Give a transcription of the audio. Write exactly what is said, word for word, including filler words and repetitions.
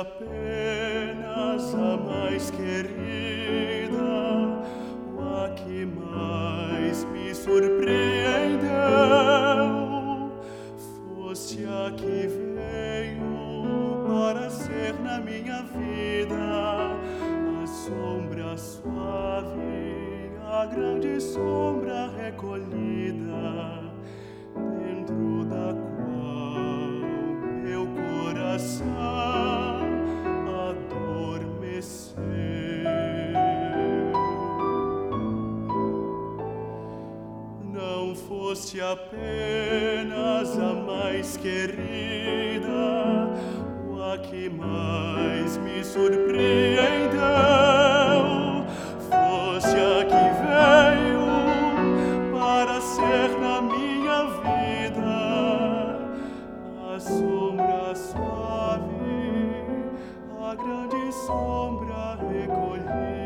apenas a mais querida, a que mais me surpreendeu, fosse a que veio para ser na minha vida a sombra suave, a grande sombra recolhida, dentro da qual meu coração adormeceu. Não fosse apenas a mais querida, a que mais me surpreendeu, fosse a que veio para ser na minha vida a sombra suave, a grande sombra recolhida.